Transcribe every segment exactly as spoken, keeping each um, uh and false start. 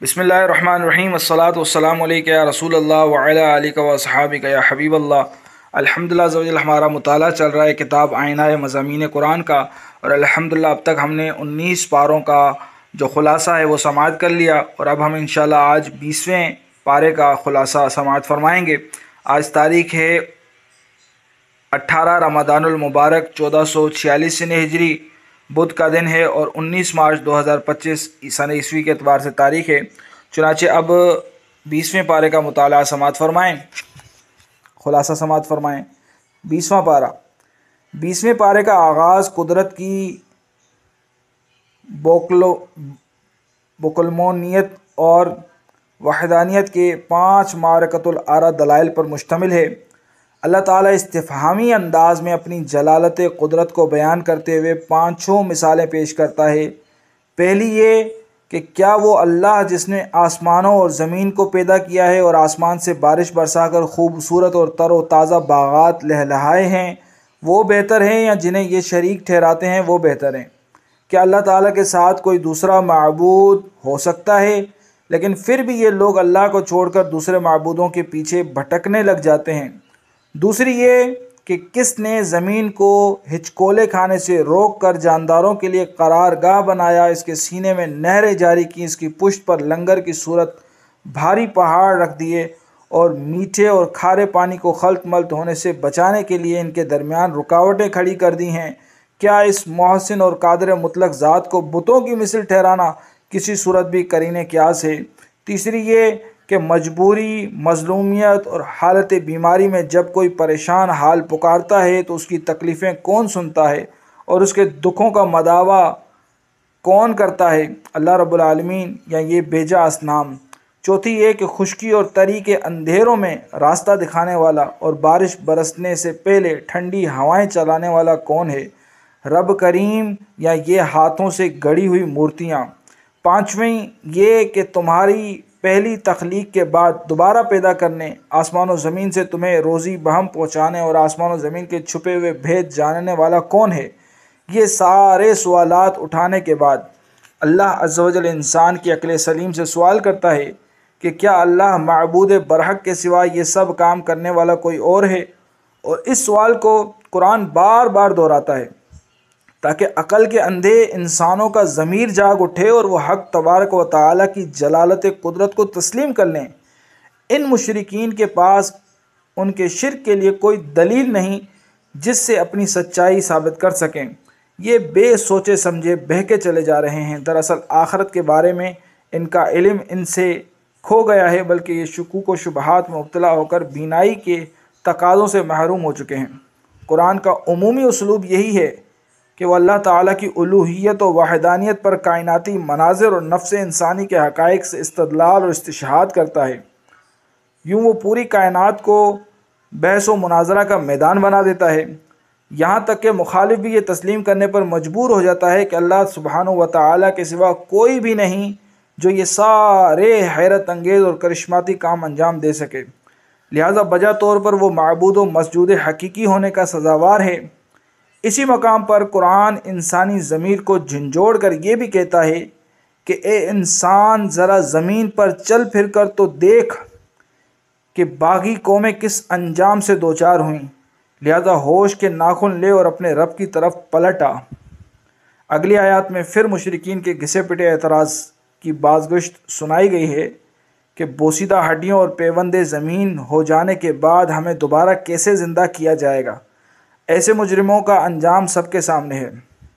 बिस्मिल्लाहिर्रहमानिर्रहीम अस्सलातु वस्सलामु अलैका या रसूल अल्लाह व अला आलिका व सहाबिका या हबीब अल्लाह। अल्हम्दुलिल्लाह अज़्ज़ व जल हमारा मुताला चल रहा है किताब आईना मज़ामीन कुरान का, और अल्हम्दुलिल्लाह अब तक हमने उन्नीस पारों का जो ख़ुलासा है वो समाअत कर लिया, और अब हम इंशाअल्लाह आज बीसवें पारे का ख़ुलासा समाअत फरमाएँगे। आज तारीख़ है अट्ठारह रमज़ानुल मुबारक चौदह सौ छियालीस सन हिजरी, बुध का दिन है, और उन्नीस मार्च दो हज़ार पच्चीस सन ईस्वी के अतबार से तारीख़ है। चुनाचे अब बीसवें पारे का मुताला समाअत फरमाएँ, खुलासा समाअत फरमाएँ। बीसवां पारा। बीसवें पारे का आगाज़ कुदरत की बोकलो बोकलमोनियत और वहदानियत के पाँच मारकतुल आरा दलाइल पर मुश्तमिल है। अल्लाह ताला इस्तिफ़हामी अंदाज में अपनी जलालत कुदरत को बयान करते हुए पाँचों मिसालें पेश करता है। पहली ये कि क्या वो अल्लाह जिसने आसमानों और ज़मीन को पैदा किया है और आसमान से बारिश बरसाकर खूबसूरत और तरो ताज़ा बागात लहलहाए हैं, वो बेहतर हैं या जिन्हें ये शरीक ठहराते हैं वो बेहतर हैं? क्या अल्लाह ताला के साथ कोई दूसरा माबूद हो सकता है? लेकिन फिर भी ये लोग अल्लाह को छोड़कर दूसरे माबूदों के पीछे भटकने लग जाते हैं। दूसरी ये कि किसने ज़मीन को हिचकोले खाने से रोक कर जानदारों के लिए करारगाह बनाया, इसके सीने में नहरें जारी की, इसकी पुश्त पर लंगर की सूरत भारी पहाड़ रख दिए, और मीठे और खारे पानी को खल्त मल्त होने से बचाने के लिए इनके दरमियान रुकावटें खड़ी कर दी हैं। क्या इस मोहसिन और कादिर मुतलक ज़ात को बुतों की मिसल ठहराना किसी सूरत भी करीने क्यास है? तीसरी ये कि मजबूरी, मजलूमियत और हालत बीमारी में जब कोई परेशान हाल पुकारता है तो उसकी तकलीफ़ें कौन सुनता है और उसके दुखों का मदावा कौन करता है? अल्लाह रब्बुल आलमीन या ये बेजा असनाम? चौथी ये कि खुश्की और तरी के अंधेरों में रास्ता दिखाने वाला और बारिश बरसने से पहले ठंडी हवाएं चलाने वाला कौन है? रब करीम या ये हाथों से गढ़ी हुई मूर्तियाँ? पाँचवीं ये कि तुम्हारी पहली तख्लीक के बाद दोबारा पैदा करने, आसमान और ज़मीन से तुम्हें रोज़ी बहम पहुँचाने और आसमान और ज़मीन के छुपे हुए भेद जानने वाला कौन है? ये सारे सवालात उठाने के बाद अल्लाह अज़्ज़ व जल इंसान की अक्ल सलीम से सवाल करता है कि क्या अल्लाह माबूद बरहक के सिवा ये सब काम करने वाला कोई और है? और इस सवाल को कुरान बार बार दोहराता है ताकि अक़ल के अंधे इंसानों का ज़मीर जाग उठे और वह हक़ तबारक व तआला की जलालत कुदरत को तस्लीम कर लें। इन मुशरिकीन के पास उनके शिर्क के लिए कोई दलील नहीं जिससे अपनी सच्चाई साबित कर सकें। ये बेसोचे समझे बहके चले जा रहे हैं। दरअसल आखिरत के बारे में इनका इल्म इनसे खो गया है, बल्कि ये शुकूक व शुबहात में मुब्तला होकर बीनाई के तकाज़ों से महरूम हो चुके हैं। कुरान का उमूमी उसलूब यही है कि वह अल्लाह ताला की उलूहियत और वहदानियत पर कायनाती मनाज़िर और नफ्स इंसानी के हक़ाइक़ से इस्तदलाल और इस्तिशहाद करता है। यूँ वो पूरी कायनात को बहस व मुनाज़रा का मैदान बना देता है। यहाँ तक कि मुखालिफ भी ये तस्लीम करने पर मजबूर हो जाता है कि अल्लाह सुब्हानहू व तआला के सिवा कोई भी नहीं जो ये सारे हैरत अंगेज़ और करिश्माती काम अंजाम दे सके। लिहाजा बजा तौर पर वो माबूद व मसजूद हकीकी होने का सज़ावार है। इसी मकाम पर कुरान इंसानी ज़मीर को झंझोड़ कर ये भी कहता है कि ए इंसान, ज़रा ज़मीन पर चल फिर कर तो देख कि बागी कौमें किस अंजाम से दोचार हुईं। लिहाजा होश के नाखुन ले और अपने रब की तरफ पलट आ। अगली आयत में फिर मुशरिकीन के घिसे पिटे एतराज़ की बाज़गुश्त सुनाई गई है कि बोसीदा हड्डियों और पेवंदे ज़मीन हो जाने के बाद हमें दोबारा कैसे ज़िंदा किया जाएगा। ऐसे मुजरिमों का अंजाम सबके सामने है।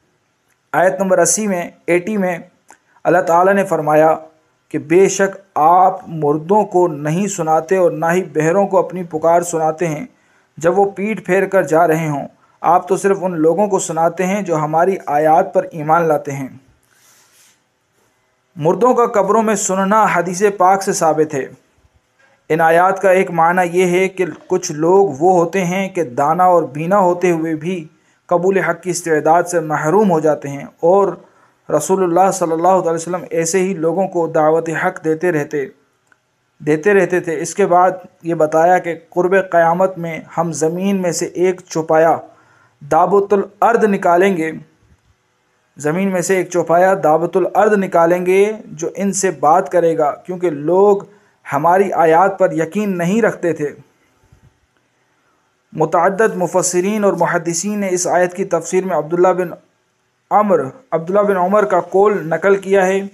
आयत नंबर अस्सी में अस्सी में अल्लाह ताला ने फरमाया कि बेशक आप मुर्दों को नहीं सुनाते और ना ही बहरों को अपनी पुकार सुनाते हैं जब वो पीठ फेर कर जा रहे हों। आप तो सिर्फ उन लोगों को सुनाते हैं जो हमारी आयात पर ईमान लाते हैं। मुर्दों का कब्रों में सुनना हदीस पाक से साबित है। इन आयात का एक माना ये है कि कुछ लोग वो होते हैं कि दाना और बीना होते हुए भी कबूल हक़ की इस्तेदाद से महरूम हो जाते हैं, और रसूलुल्लाह सल्लल्लाहु अलैहि वसल्लम ऐसे ही लोगों को दावत हक़ देते रहते देते रहते थे। इसके बाद ये बताया कि क़ुर्ब क़यामत में हम ज़मीन में से एक चौपाया दाबुतुल अर्द निकालेंगे زمین میں سے ایک چوپایا دعوت الارض نکالیں گے جو ان سے بات کرے گا، کیونکہ لوگ ہماری آیات پر یقین نہیں رکھتے تھے۔ متعدد مفسرین اور محدثین نے اس آیت کی تفسیر میں عبداللہ بن عمر عبداللہ بن عمر کا قول نقل کیا ہے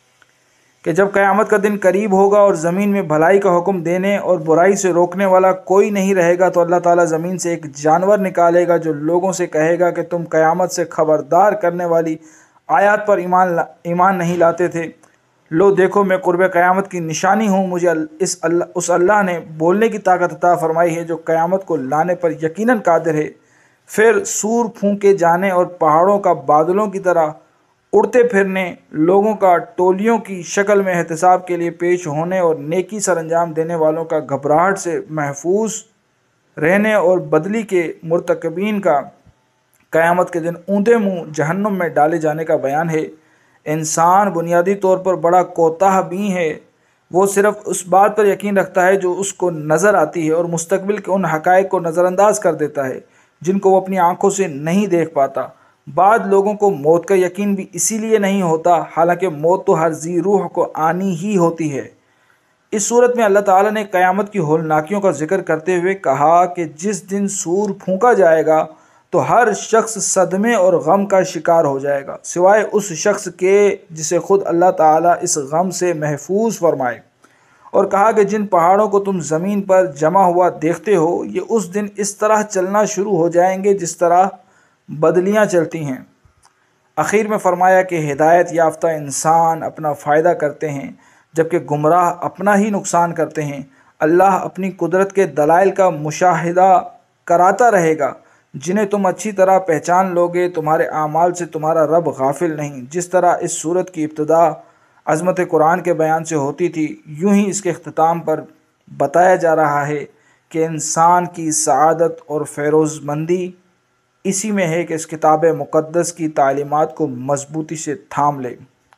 کہ جب قیامت کا دن قریب ہوگا اور زمین میں بھلائی کا حکم دینے اور برائی سے روکنے والا کوئی نہیں رہے گا، تو اللہ تعالیٰ زمین سے ایک جانور نکالے گا جو لوگوں سے کہے گا کہ تم قیامت سے خبردار کرنے والی آیات پر ایمان ایمان نہیں لاتے تھے۔ لو دیکھو میں قرب قیامت کی نشانی ہوں، مجھے اس اللہ اس اللہ نے بولنے کی طاقت عطا فرمائی ہے جو قیامت کو لانے پر یقیناً قادر ہے۔ پھر سور پھونکے جانے اور پہاڑوں کا بادلوں کی طرح اڑتے پھرنے، لوگوں کا ٹولیوں کی شکل میں احتساب کے لیے پیش ہونے اور نیکی سر انجام دینے والوں کا گھبراہٹ سے محفوظ رہنے اور بدلی کے مرتکبین کا قیامت کے دن اونھے منہ جہنم میں ڈالے جانے کا بیان ہے۔ انسان بنیادی طور پر بڑا کوتاہ بین ہے، وہ صرف اس بات پر یقین رکھتا ہے جو اس کو نظر آتی ہے اور مستقبل کے ان حقائق کو نظر انداز کر دیتا ہے جن کو وہ اپنی آنکھوں سے نہیں دیکھ پاتا۔ بعض لوگوں کو موت کا یقین بھی اسی لیے نہیں ہوتا، حالانکہ موت تو ہر ذی روح کو آنی ہی ہوتی ہے۔ اس صورت میں اللہ تعالیٰ نے قیامت کی ہولناکیوں کا ذکر کرتے ہوئے کہا کہ جس دن سور پھونکا جائے گا تو ہر شخص صدمے اور غم کا شکار ہو جائے گا، سوائے اس شخص کے جسے خود اللہ تعالیٰ اس غم سے محفوظ فرمائے، اور کہا کہ جن پہاڑوں کو تم زمین پر جمع ہوا دیکھتے ہو یہ اس دن اس طرح چلنا شروع ہو جائیں گے جس طرح بدلیاں چلتی ہیں۔ اخیر میں فرمایا کہ ہدایت یافتہ انسان اپنا فائدہ کرتے ہیں جبکہ گمراہ اپنا ہی نقصان کرتے ہیں۔ اللہ اپنی قدرت کے دلائل کا مشاہدہ کراتا رہے گا جنہیں تم اچھی طرح پہچان لوگے۔ تمہارے اعمال سے تمہارا رب غافل نہیں۔ جس طرح اس سورت کی ابتدا عظمت قرآن کے بیان سے ہوتی تھی، یوں ہی اس کے اختتام پر بتایا جا رہا ہے کہ انسان کی سعادت اور فیروز مندی اسی میں ہے کہ اس کتاب مقدس کی تعلیمات کو مضبوطی سے تھام لے۔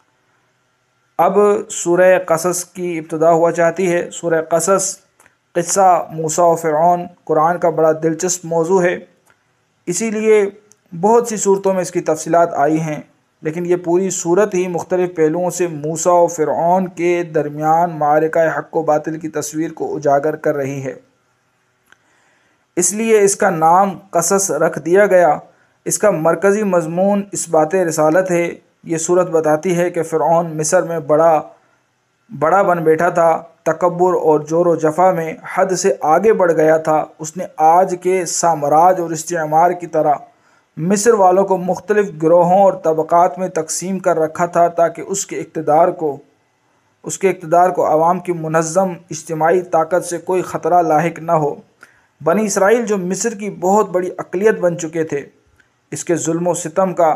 اب سورہ قصص کی ابتدا ہوا چاہتی ہے۔ سورہ قصص قصہ موسیٰ و فرعون قرآن کا بڑا دلچسپ موضوع ہے، اسی لیے بہت سی صورتوں میں اس کی تفصیلات آئی ہیں، لیکن یہ پوری صورت ہی مختلف پہلوؤں سے موسیٰ و فرعون کے درمیان معرکہ حق و باطل کی تصویر کو اجاگر کر رہی ہے، اس لیے اس کا نام قصص رکھ دیا گیا۔ اس کا مرکزی مضمون اثبات رسالت ہے۔ یہ صورت بتاتی ہے کہ فرعون مصر میں بڑا بڑا بن بیٹھا تھا، تکبر اور جور و جفا میں حد سے آگے بڑھ گیا تھا۔ اس نے آج کے سامراج اور استعمار کی طرح مصر والوں کو مختلف گروہوں اور طبقات میں تقسیم کر رکھا تھا تاکہ اس کے اقتدار کو اس کے اقتدار کو عوام کی منظم اجتماعی طاقت سے کوئی خطرہ لاحق نہ ہو۔ بنی اسرائیل جو مصر کی بہت بڑی اقلیت بن چکے تھے، اس کے ظلم و ستم کا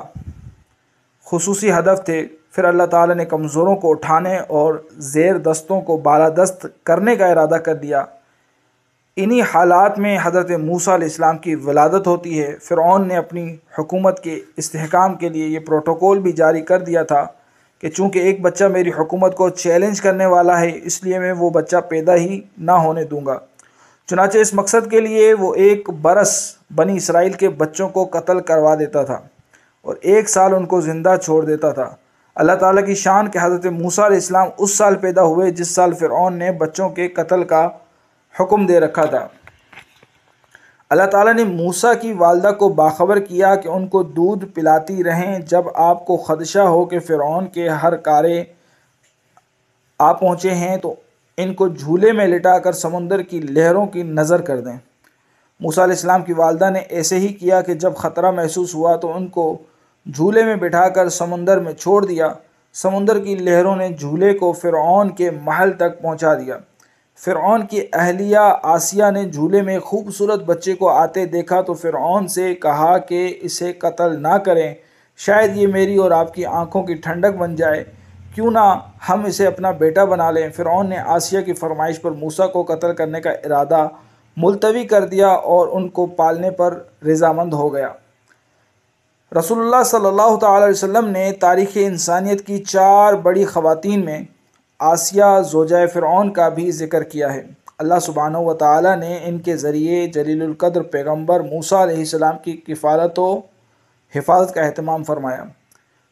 خصوصی ہدف تھے۔ پھر اللہ تعالیٰ نے کمزوروں کو اٹھانے اور زیر دستوں کو بالادست کرنے کا ارادہ کر دیا۔ انہی حالات میں حضرت موسیٰ علیہ السلام کی ولادت ہوتی ہے۔ فرعون نے اپنی حکومت کے استحکام کے لیے یہ پروٹوکول بھی جاری کر دیا تھا کہ چونکہ ایک بچہ میری حکومت کو چیلنج کرنے والا ہے، اس لیے میں وہ بچہ پیدا ہی نہ ہونے دوں گا۔ چنانچہ اس مقصد کے لیے وہ ایک برس بنی اسرائیل کے بچوں کو قتل کروا دیتا تھا اور ایک سال ان کو زندہ چھوڑ دیتا تھا۔ اللہ تعالیٰ کی شان کہ حضرت موسیٰ علیہ السلام اس سال پیدا ہوئے جس سال فرعون نے بچوں کے قتل کا حکم دے رکھا تھا۔ اللہ تعالیٰ نے موسیٰ کی والدہ کو باخبر کیا کہ ان کو دودھ پلاتی رہیں جب آپ کو خدشہ ہو کہ فرعون کے ہر کارے آ پہنچے ہیں تو ان کو جھولے میں لٹا کر سمندر کی لہروں کی نظر کر دیں۔ موسیٰ علیہ السلام کی والدہ نے ایسے ہی کیا کہ جب خطرہ محسوس ہوا تو ان کو جھولے میں بٹھا کر سمندر میں چھوڑ دیا۔ سمندر کی لہروں نے جھولے کو فرعون کے محل تک پہنچا دیا۔ فرعون کی اہلیہ آسیہ نے جھولے میں خوبصورت بچے کو آتے دیکھا تو فرعون سے کہا کہ اسے قتل نہ کریں، شاید یہ میری اور آپ کی آنکھوں کی ٹھنڈک بن جائے، کیوں نہ ہم اسے اپنا بیٹا بنا لیں۔ فرعون نے آسیہ کی فرمائش پر موسیٰ کو قتل کرنے کا ارادہ ملتوی کر دیا اور ان کو پالنے پر رضامند ہو گیا۔ رسول اللہ صلی اللہ تعالی علیہ وسلم نے تاریخ انسانیت کی چار بڑی خواتین میں آسیہ زوجہ فرعون کا بھی ذکر کیا ہے۔ اللہ سبحانہ و تعالی نے ان کے ذریعے جلیل القدر پیغمبر موسیٰ علیہ السلام کی کفالت و حفاظت کا اہتمام فرمایا۔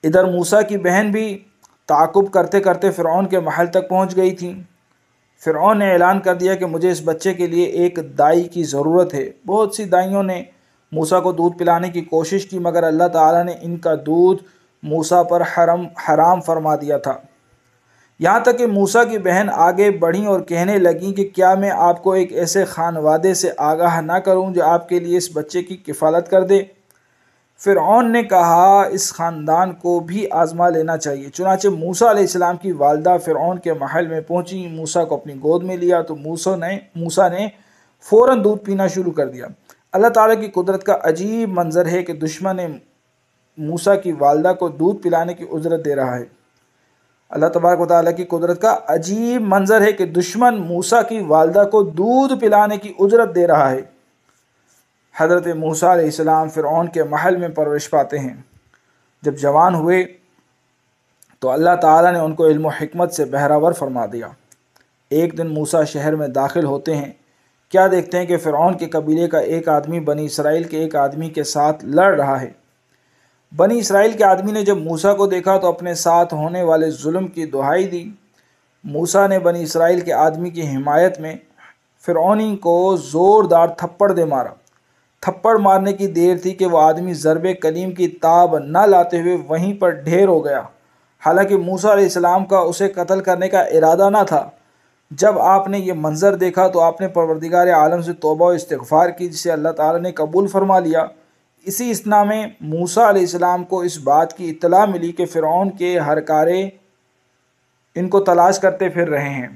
ادھر موسیٰ کی بہن بھی تعاقب کرتے کرتے فرعون کے محل تک پہنچ گئی تھیں۔ فرعون نے اعلان کر دیا کہ مجھے اس بچے کے لیے ایک دائی کی ضرورت ہے۔ بہت سی دائیوں نے موسیٰ کو دودھ پلانے کی کوشش کی، مگر اللہ تعالیٰ نے ان کا دودھ موسیٰ پر حرم حرام فرما دیا تھا۔ یہاں تک کہ موسیٰ کی بہن آگے بڑھیں اور کہنے لگیں کہ کیا میں آپ کو ایک ایسے خانوادے سے آگاہ نہ کروں جو آپ کے لیے اس بچے کی کفالت کر دے؟ فرعون نے کہا اس خاندان کو بھی آزما لینا چاہیے۔ چنانچہ موسیٰ علیہ السلام کی والدہ فرعون کے محل میں پہنچی، موسیٰ کو اپنی گود میں لیا تو موسیٰ نے موسیٰ نے فوراً دودھ پینا شروع کر دیا۔ اللہ تعالیٰ کی قدرت کا عجیب منظر ہے کہ دشمن موسیٰ کی والدہ کو دودھ پلانے کی اجرت دے رہا ہے۔ اللہ تبارک و تعالیٰ کی قدرت کا عجیب منظر ہے کہ دشمن موسیٰ کی والدہ کو دودھ پلانے کی اجرت دے رہا ہے۔ حضرت موسیٰ علیہ السلام فرعون کے محل میں پرورش پاتے ہیں۔ جب جوان ہوئے تو اللہ تعالیٰ نے ان کو علم و حکمت سے بہرہور فرما دیا۔ ایک دن موسیٰ شہر میں داخل ہوتے ہیں، کیا دیکھتے ہیں کہ فرعون کے قبیلے کا ایک آدمی بنی اسرائیل کے ایک آدمی کے ساتھ لڑ رہا ہے۔ بنی اسرائیل کے آدمی نے جب موسیٰ کو دیکھا تو اپنے ساتھ ہونے والے ظلم کی دہائی دی۔ موسیٰ نے بنی اسرائیل کے آدمی کی حمایت میں فرعونی کو زوردار تھپڑ دے مارا۔ تھپڑ مارنے کی دیر تھی کہ وہ آدمی ضرب کلیم کی تاب نہ لاتے ہوئے وہیں پر ڈھیر ہو گیا، حالانکہ موسیٰ علیہ السلام کا اسے قتل کرنے کا ارادہ نہ تھا۔ جب آپ نے یہ منظر دیکھا تو آپ نے پروردگار عالم سے توبہ و استغفار کی، جسے اللہ تعالیٰ نے قبول فرما لیا۔ اسی اثنا میں موسیٰ علیہ السلام کو اس بات کی اطلاع ملی کہ فرعون کے ہرکارے ان کو تلاش کرتے پھر رہے ہیں۔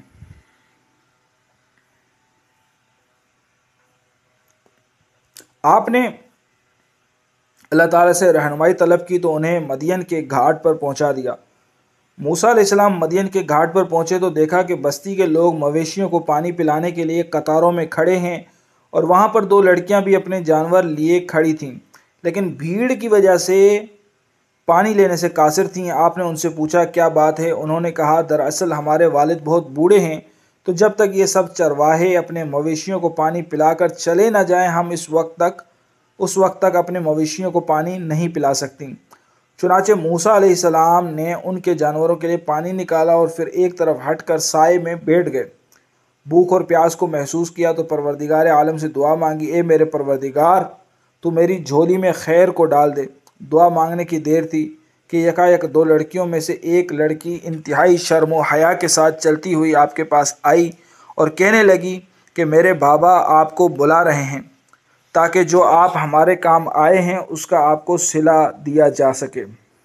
آپ نے اللہ تعالیٰ سے رہنمائی طلب کی تو انہیں مدین کے گھاٹ پر پہنچا دیا۔ موسیٰ علیہ السلام مدین کے گھاٹ پر پہنچے تو دیکھا کہ بستی کے لوگ مویشیوں کو پانی پلانے کے لیے قطاروں میں کھڑے ہیں، اور وہاں پر دو لڑکیاں بھی اپنے جانور لیے کھڑی تھیں، لیکن بھیڑ کی وجہ سے پانی لینے سے قاصر تھیں۔ آپ نے ان سے پوچھا کیا بات ہے؟ انہوں نے کہا دراصل ہمارے والد بہت بوڑھے ہیں، تو جب تک یہ سب چرواہے اپنے مویشیوں کو پانی پلا کر چلے نہ جائیں ہم اس وقت تک اس وقت تک اپنے مویشیوں کو پانی نہیں پلا سکتی۔ چنانچہ موسیٰ علیہ السلام نے ان کے جانوروں کے لیے پانی نکالا اور پھر ایک طرف ہٹ کر سائے میں بیٹھ گئے۔ بھوک اور پیاس کو محسوس کیا تو پروردگار عالم سے دعا مانگی، اے میرے پروردگار تو میری جھولی میں خیر کو ڈال دے۔ دعا مانگنے کی دیر تھی کہ یکایک دو لڑکیوں میں سے ایک لڑکی انتہائی شرم و حیا کے ساتھ چلتی ہوئی آپ کے پاس آئی اور کہنے لگی کہ میرے بابا آپ کو بلا رہے ہیں تاکہ جو آپ ہمارے کام آئے ہیں اس کا آپ کو صلہ دیا جا سکے۔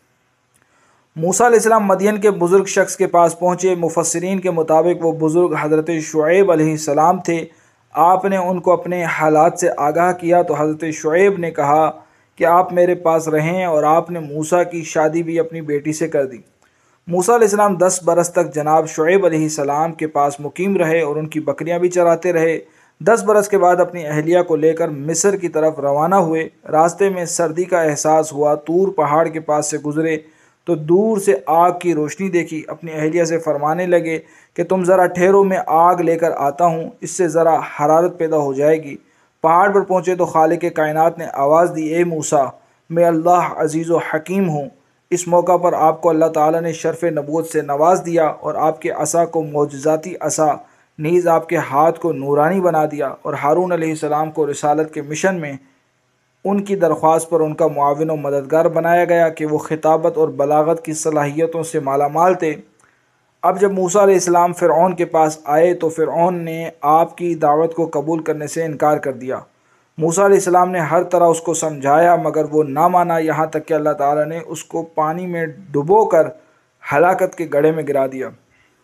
موسیٰ علیہ السلام مدین کے بزرگ شخص کے پاس پہنچے۔ مفسرین کے مطابق وہ بزرگ حضرت شعیب علیہ السلام تھے۔ آپ نے ان کو اپنے حالات سے آگاہ کیا تو حضرت شعیب نے کہا کہ آپ میرے پاس رہیں، اور آپ نے موسیٰ کی شادی بھی اپنی بیٹی سے کر دی۔ موسیٰ علیہ السلام دس برس تک جناب شعیب علیہ السلام کے پاس مقیم رہے اور ان کی بکریاں بھی چراتے رہے۔ دس برس کے بعد اپنی اہلیہ کو لے کر مصر کی طرف روانہ ہوئے۔ راستے میں سردی کا احساس ہوا، طور پہاڑ کے پاس سے گزرے تو دور سے آگ کی روشنی دیکھی۔ اپنی اہلیہ سے فرمانے لگے کہ تم ذرا ٹھہرو، میں آگ لے کر آتا ہوں، اس سے ذرا حرارت پیدا ہو جائے گی۔ پہاڑ پر پہنچے تو خالق کائنات نے آواز دی، اے موسیٰ میں اللہ عزیز و حکیم ہوں۔ اس موقع پر آپ کو اللہ تعالیٰ نے شرف نبوت سے نواز دیا اور آپ کے عصا کو معجزاتی عصا، نیز آپ کے ہاتھ کو نورانی بنا دیا، اور ہارون علیہ السلام کو رسالت کے مشن میں ان کی درخواست پر ان کا معاون و مددگار بنایا گیا کہ وہ خطابت اور بلاغت کی صلاحیتوں سے مالا مال تھے۔ اب جب موسیٰ علیہ السلام فرعون کے پاس آئے تو فرعون نے آپ کی دعوت کو قبول کرنے سے انکار کر دیا۔ موسیٰ علیہ السلام نے ہر طرح اس کو سمجھایا مگر وہ نہ مانا، یہاں تک کہ اللہ تعالیٰ نے اس کو پانی میں ڈبو کر ہلاکت کے گڑھے میں گرا دیا۔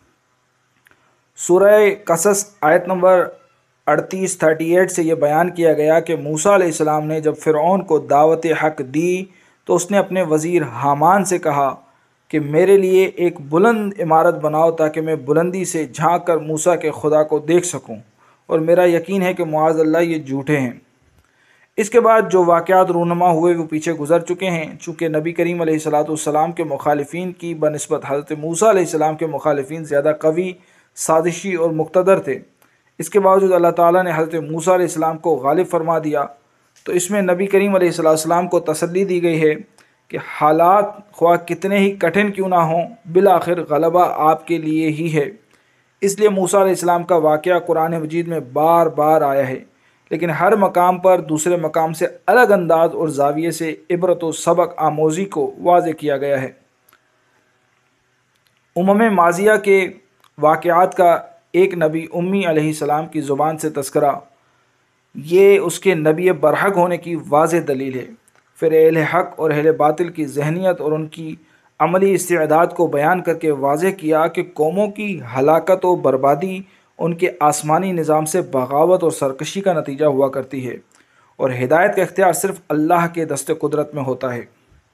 سورہ قصص آیت نمبر اڑتیس تھرٹی ایٹ سے یہ بیان کیا گیا کہ موسیٰ علیہ السلام نے جب فرعون کو دعوت حق دی تو اس نے اپنے وزیر حامان سے کہا کہ میرے لیے ایک بلند عمارت بناؤ تاکہ میں بلندی سے جھانک کر موسیٰ کے خدا کو دیکھ سکوں، اور میرا یقین ہے کہ معاذ اللہ یہ جھوٹے ہیں۔ اس کے بعد جو واقعات رونما ہوئے وہ پیچھے گزر چکے ہیں۔ چونکہ نبی کریم علیہ الصلاۃ والسلام کے مخالفین کی بنسبت حضرت موسیٰ علیہ السلام کے مخالفین زیادہ قوی، سازشی اور مقتدر تھے، اس کے باوجود اللہ تعالیٰ نے حضرت موسیٰ علیہ السلام کو غالب فرما دیا۔ تو اس میں نبی کریم علیہ الصلاۃ والسلام کو تسلی دی گئی ہے کہ حالات خواہ کتنے ہی کٹھن کیوں نہ ہوں، بالآخر غلبہ آپ کے لیے ہی ہے۔ اس لیے موسیٰ علیہ السلام کا واقعہ قرآن مجید میں بار بار آیا ہے، لیکن ہر مقام پر دوسرے مقام سے الگ انداز اور زاویے سے عبرت و سبق آموزی کو واضح کیا گیا ہے۔ امم ماضیہ کے واقعات کا ایک نبی امی علیہ السلام کی زبان سے تذکرہ، یہ اس کے نبی برحق ہونے کی واضح دلیل ہے۔ پھر اہل حق اور اہل باطل کی ذہنیت اور ان کی عملی استعداد کو بیان کر کے واضح کیا کہ قوموں کی ہلاکت و بربادی ان کے آسمانی نظام سے بغاوت اور سرکشی کا نتیجہ ہوا کرتی ہے، اور ہدایت کا اختیار صرف اللہ کے دست قدرت میں ہوتا ہے۔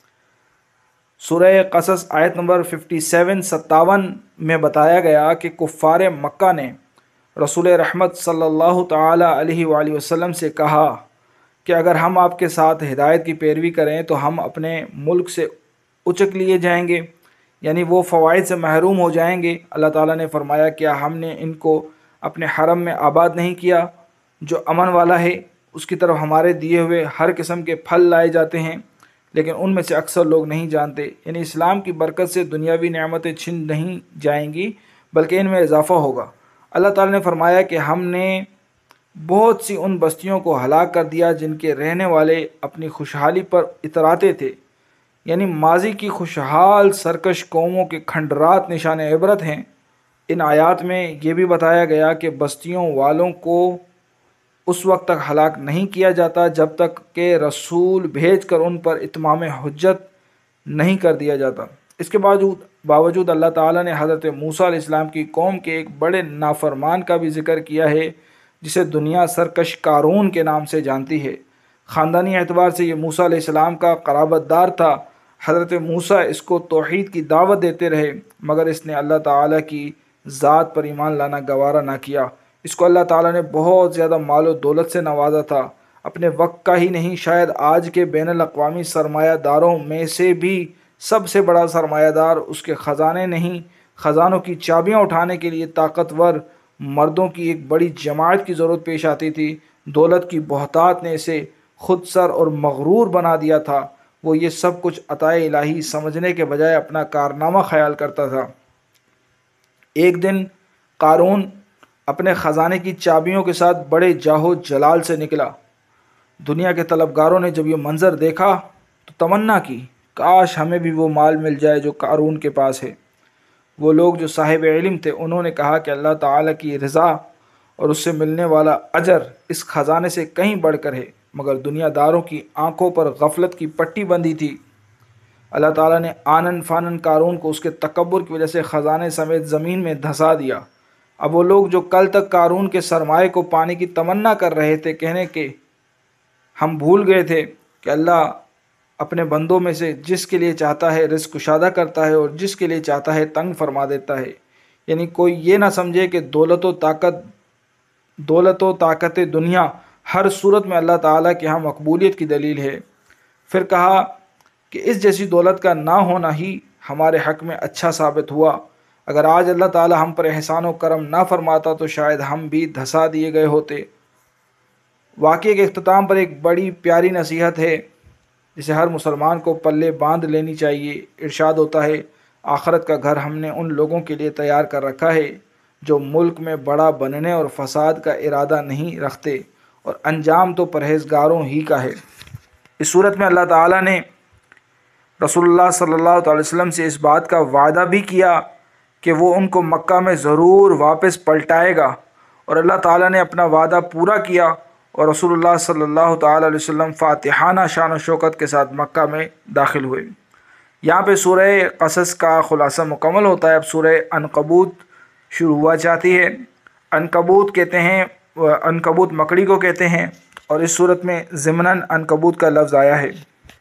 سورہ قصص آیت نمبر ستاون ستاون میں بتایا گیا کہ کفار مکہ نے رسول رحمت صلی اللہ تعالی علیہ وآلہ وسلم سے کہا کہ اگر ہم آپ کے ساتھ ہدایت کی پیروی کریں تو ہم اپنے ملک سے اچک لیے جائیں گے، یعنی وہ فوائد سے محروم ہو جائیں گے۔ اللہ تعالیٰ نے فرمایا، کیا ہم نے ان کو اپنے حرم میں آباد نہیں کیا جو امن والا ہے، اس کی طرف ہمارے دیے ہوئے ہر قسم کے پھل لائے جاتے ہیں، لیکن ان میں سے اکثر لوگ نہیں جانتے۔ یعنی اسلام کی برکت سے دنیاوی نعمتیں چھن نہیں جائیں گی بلکہ ان میں اضافہ ہوگا۔ اللہ تعالیٰ نے فرمایا کہ ہم نے بہت سی ان بستیوں کو ہلاک کر دیا جن کے رہنے والے اپنی خوشحالی پر اتراتے تھے، یعنی ماضی کی خوشحال سرکش قوموں کے کھنڈرات نشان عبرت ہیں۔ ان آیات میں یہ بھی بتایا گیا کہ بستیوں والوں کو اس وقت تک ہلاک نہیں کیا جاتا جب تک کہ رسول بھیج کر ان پر اتمام حجت نہیں کر دیا جاتا۔ اس کے باوجود باوجود اللہ تعالیٰ نے حضرت موسیٰ علیہ السلام کی قوم کے ایک بڑے نافرمان کا بھی ذکر کیا ہے جسے دنیا سرکش قارون کے نام سے جانتی ہے۔ خاندانی اعتبار سے یہ موسیٰ علیہ السلام کا قرابت دار تھا۔ حضرت موسیٰ اس کو توحید کی دعوت دیتے رہے مگر اس نے اللہ تعالیٰ کی ذات پر ایمان لانا گوارا نہ کیا۔ اس کو اللہ تعالیٰ نے بہت زیادہ مال و دولت سے نوازا تھا، اپنے وقت کا ہی نہیں شاید آج کے بین الاقوامی سرمایہ داروں میں سے بھی سب سے بڑا سرمایہ دار اس کے خزانے نہیں، خزانوں کی چابیاں اٹھانے کے لیے طاقتور مردوں کی ایک بڑی جماعت کی ضرورت پیش آتی تھی۔ دولت کی بہتات نے اسے خود سر اور مغرور بنا دیا تھا۔ وہ یہ سب کچھ عطائے الہی سمجھنے کے بجائے اپنا کارنامہ خیال کرتا تھا۔ ایک دن قارون اپنے خزانے کی چابیوں کے ساتھ بڑے جاہو جلال سے نکلا۔ دنیا کے طلبگاروں نے جب یہ منظر دیکھا تو تمنا کی، کاش ہمیں بھی وہ مال مل جائے جو قارون کے پاس ہے۔ وہ لوگ جو صاحب علم تھے انہوں نے کہا کہ اللہ تعالیٰ کی رضا اور اس سے ملنے والا اجر اس خزانے سے کہیں بڑھ کر ہے، مگر دنیا داروں کی آنکھوں پر غفلت کی پٹی بندھی تھی۔ اللہ تعالیٰ نے آنن فانن قارون کو اس کے تکبر کی وجہ سے خزانے سمیت زمین میں دھسا دیا۔ اب وہ لوگ جو کل تک قارون کے سرمائے کو پانے کی تمنا کر رہے تھے، کہنے کہ ہم بھول گئے تھے کہ اللہ اپنے بندوں میں سے جس کے لیے چاہتا ہے رزق کشادہ کرتا ہے اور جس کے لیے چاہتا ہے تنگ فرما دیتا ہے۔ یعنی کوئی یہ نہ سمجھے کہ دولت و طاقت دولت و طاقت دنیا ہر صورت میں اللہ تعالیٰ کے ہاں مقبولیت کی دلیل ہے۔ پھر کہا کہ اس جیسی دولت کا نہ ہونا ہی ہمارے حق میں اچھا ثابت ہوا۔ اگر آج اللہ تعالیٰ ہم پر احسان و کرم نہ فرماتا تو شاید ہم بھی دھسا دیے گئے ہوتے۔ واقعے کے اختتام پر ایک بڑی پیاری نصیحت ہے جسے ہر مسلمان کو پلے باندھ لینی چاہیے۔ ارشاد ہوتا ہے، آخرت کا گھر ہم نے ان لوگوں کے لیے تیار کر رکھا ہے جو ملک میں بڑا بننے اور فساد کا ارادہ نہیں رکھتے، اور انجام تو پرہیزگاروں ہی کا ہے۔ اس صورت میں اللہ تعالیٰ نے رسول اللہ صلی اللہ علیہ وسلم سے اس بات کا وعدہ بھی کیا کہ وہ ان کو مکہ میں ضرور واپس پلٹائے گا، اور اللہ تعالیٰ نے اپنا وعدہ پورا کیا اور رسول اللہ صلی اللہ تعالیٰ علیہ وسلم فاتحانہ شان و شوکت کے ساتھ مکہ میں داخل ہوئے۔ یہاں پہ سورہ قصص کا خلاصہ مکمل ہوتا ہے۔ اب سورہ عنکبوت شروع ہوا چاہتی ہے۔ عنکبوت کہتے ہیں عنکبوت مکڑی کو کہتے ہیں، اور اس صورت میں ضمناً عنکبوت کا لفظ آیا ہے،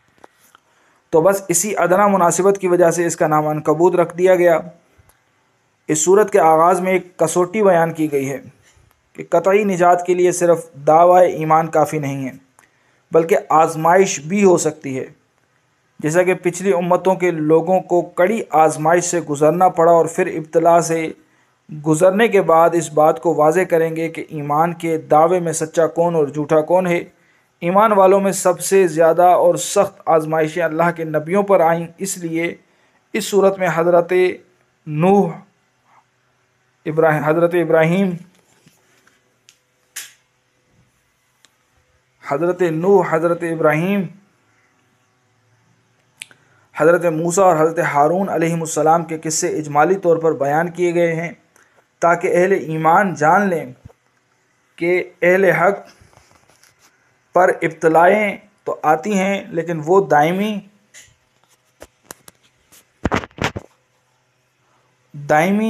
تو بس اسی ادنا مناسبت کی وجہ سے اس کا نام عنکبوت رکھ دیا گیا۔ اس صورت کے آغاز میں ایک کسوٹی بیان کی گئی ہے کہ قطعی نجات کے لیے صرف دعوی ایمان کافی نہیں ہے بلکہ آزمائش بھی ہو سکتی ہے، جیسا کہ پچھلی امتوں کے لوگوں کو کڑی آزمائش سے گزرنا پڑا اور پھر ابتلا سے گزرنے کے بعد اس بات کو واضح کریں گے کہ ایمان کے دعوے میں سچا کون اور جھوٹا کون ہے۔ ایمان والوں میں سب سے زیادہ اور سخت آزمائشیں اللہ کے نبیوں پر آئیں، اس لیے اس صورت میں حضرت نوح ابراہیم حضرت ابراہیم حضرت نوح حضرت ابراہیم حضرت موسیٰ اور حضرت ہارون علیہم السلام کے قصے اجمالی طور پر بیان کیے گئے ہیں تاکہ اہل ایمان جان لیں کہ اہل حق پر ابتلائیں تو آتی ہیں لیکن وہ دائمی دائمی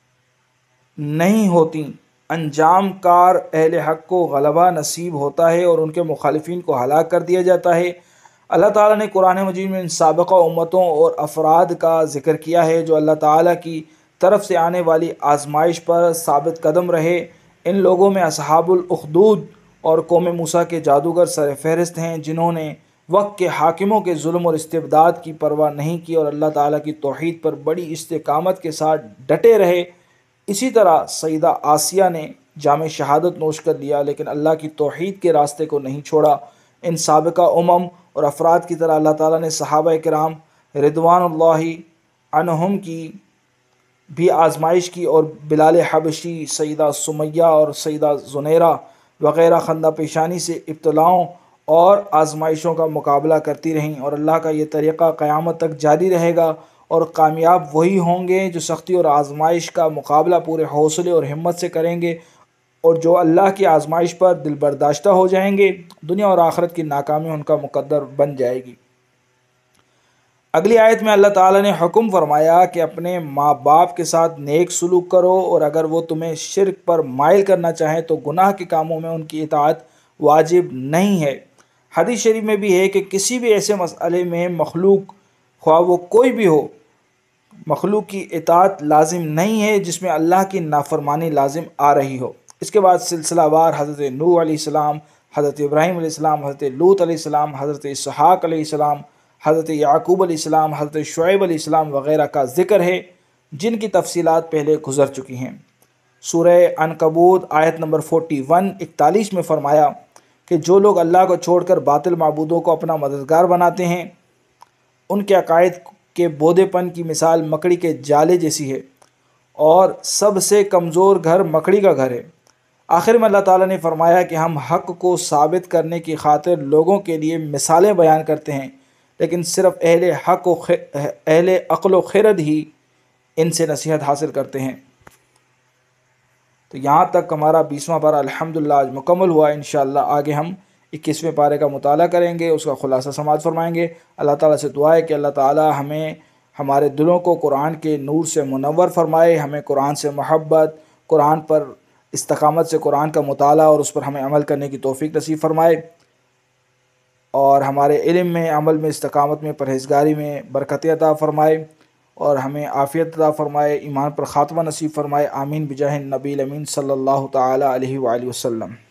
نہیں ہوتی۔ انجام کار اہل حق کو غلبہ نصیب ہوتا ہے اور ان کے مخالفین کو ہلاک کر دیا جاتا ہے۔ اللہ تعالیٰ نے قرآن مجید میں ان سابقہ امتوں اور افراد کا ذکر کیا ہے جو اللہ تعالیٰ کی طرف سے آنے والی آزمائش پر ثابت قدم رہے۔ ان لوگوں میں اصحاب الاخدود اور قوم موسیٰ کے جادوگر سر فہرست ہیں جنہوں نے وقت کے حاکموں کے ظلم اور استبداد کی پرواہ نہیں کی اور اللہ تعالیٰ کی توحید پر بڑی استقامت کے ساتھ ڈٹے رہے۔ اسی طرح سیدہ آسیہ نے جام شہادت نوش کر لیا لیکن اللہ کی توحید کے راستے کو نہیں چھوڑا۔ ان سابقہ امم اور افراد کی طرح اللہ تعالیٰ نے صحابہ کرام رضوان اللہ عنہم کی بھی آزمائش کی اور بلال حبشی، سیدہ سمیہ اور سیدہ زنیرہ وغیرہ خندہ پیشانی سے ابتلاؤں اور آزمائشوں کا مقابلہ کرتی رہیں، اور اللہ کا یہ طریقہ قیامت تک جاری رہے گا اور کامیاب وہی ہوں گے جو سختی اور آزمائش کا مقابلہ پورے حوصلے اور ہمت سے کریں گے، اور جو اللہ کی آزمائش پر دل برداشتہ ہو جائیں گے دنیا اور آخرت کی ناکامی ان کا مقدر بن جائے گی۔ اگلی آیت میں اللہ تعالیٰ نے حکم فرمایا کہ اپنے ماں باپ کے ساتھ نیک سلوک کرو، اور اگر وہ تمہیں شرک پر مائل کرنا چاہیں تو گناہ کے کاموں میں ان کی اطاعت واجب نہیں ہے۔ حدیث شریف میں بھی ہے کہ کسی بھی ایسے مسئلے میں مخلوق خواہ وہ کوئی بھی ہو، مخلوق کی اطاعت لازم نہیں ہے جس میں اللہ کی نافرمانی لازم آ رہی ہو۔ اس کے بعد سلسلہ وار حضرت نوح علیہ السلام، حضرت ابراہیم علیہ السلام، حضرت لوط علیہ السلام، حضرت اسحاق علیہ السلام، حضرت یعقوب علیہ السلام، حضرت شعیب علیہ السلام وغیرہ کا ذکر ہے جن کی تفصیلات پہلے گزر چکی ہیں۔ سورہ عنکبوت آیت نمبر اکتالیس اکتالیس میں فرمایا کہ جو لوگ اللہ کو چھوڑ کر باطل معبودوں کو اپنا مددگار بناتے ہیں ان کے عقائد کے بودے پن کی مثال مکڑی کے جالے جیسی ہے، اور سب سے کمزور گھر مکڑی کا گھر ہے۔ آخر میں اللہ تعالیٰ نے فرمایا کہ ہم حق کو ثابت کرنے کی خاطر لوگوں کے لیے مثالیں بیان کرتے ہیں لیکن صرف اہل حق و اہل عقل و خرد ہی ان سے نصیحت حاصل کرتے ہیں۔ تو یہاں تک ہمارا بیسواں پارہ الحمدللہ آج مکمل ہوا۔ انشاءاللہ آگے ہم اکیسویں پارے کا مطالعہ کریں گے، اس کا خلاصہ سماعت فرمائیں گے۔ اللہ تعالیٰ سے دعا ہے کہ اللہ تعالیٰ ہمیں ہمارے دلوں کو قرآن کے نور سے منور فرمائے، ہمیں قرآن سے محبت، قرآن پر استقامت سے قرآن کا مطالعہ اور اس پر ہمیں عمل کرنے کی توفیق نصیب فرمائے، اور ہمارے علم میں، عمل میں، استقامت میں، پرہیزگاری میں برکت عطا فرمائے، اور ہمیں عافیت عطا فرمائے، ایمان پر خاتمہ نصیب فرمائے۔ آمین بجاہ النبی الامین صلی اللہ تعالی علیہ وآلہ وسلم۔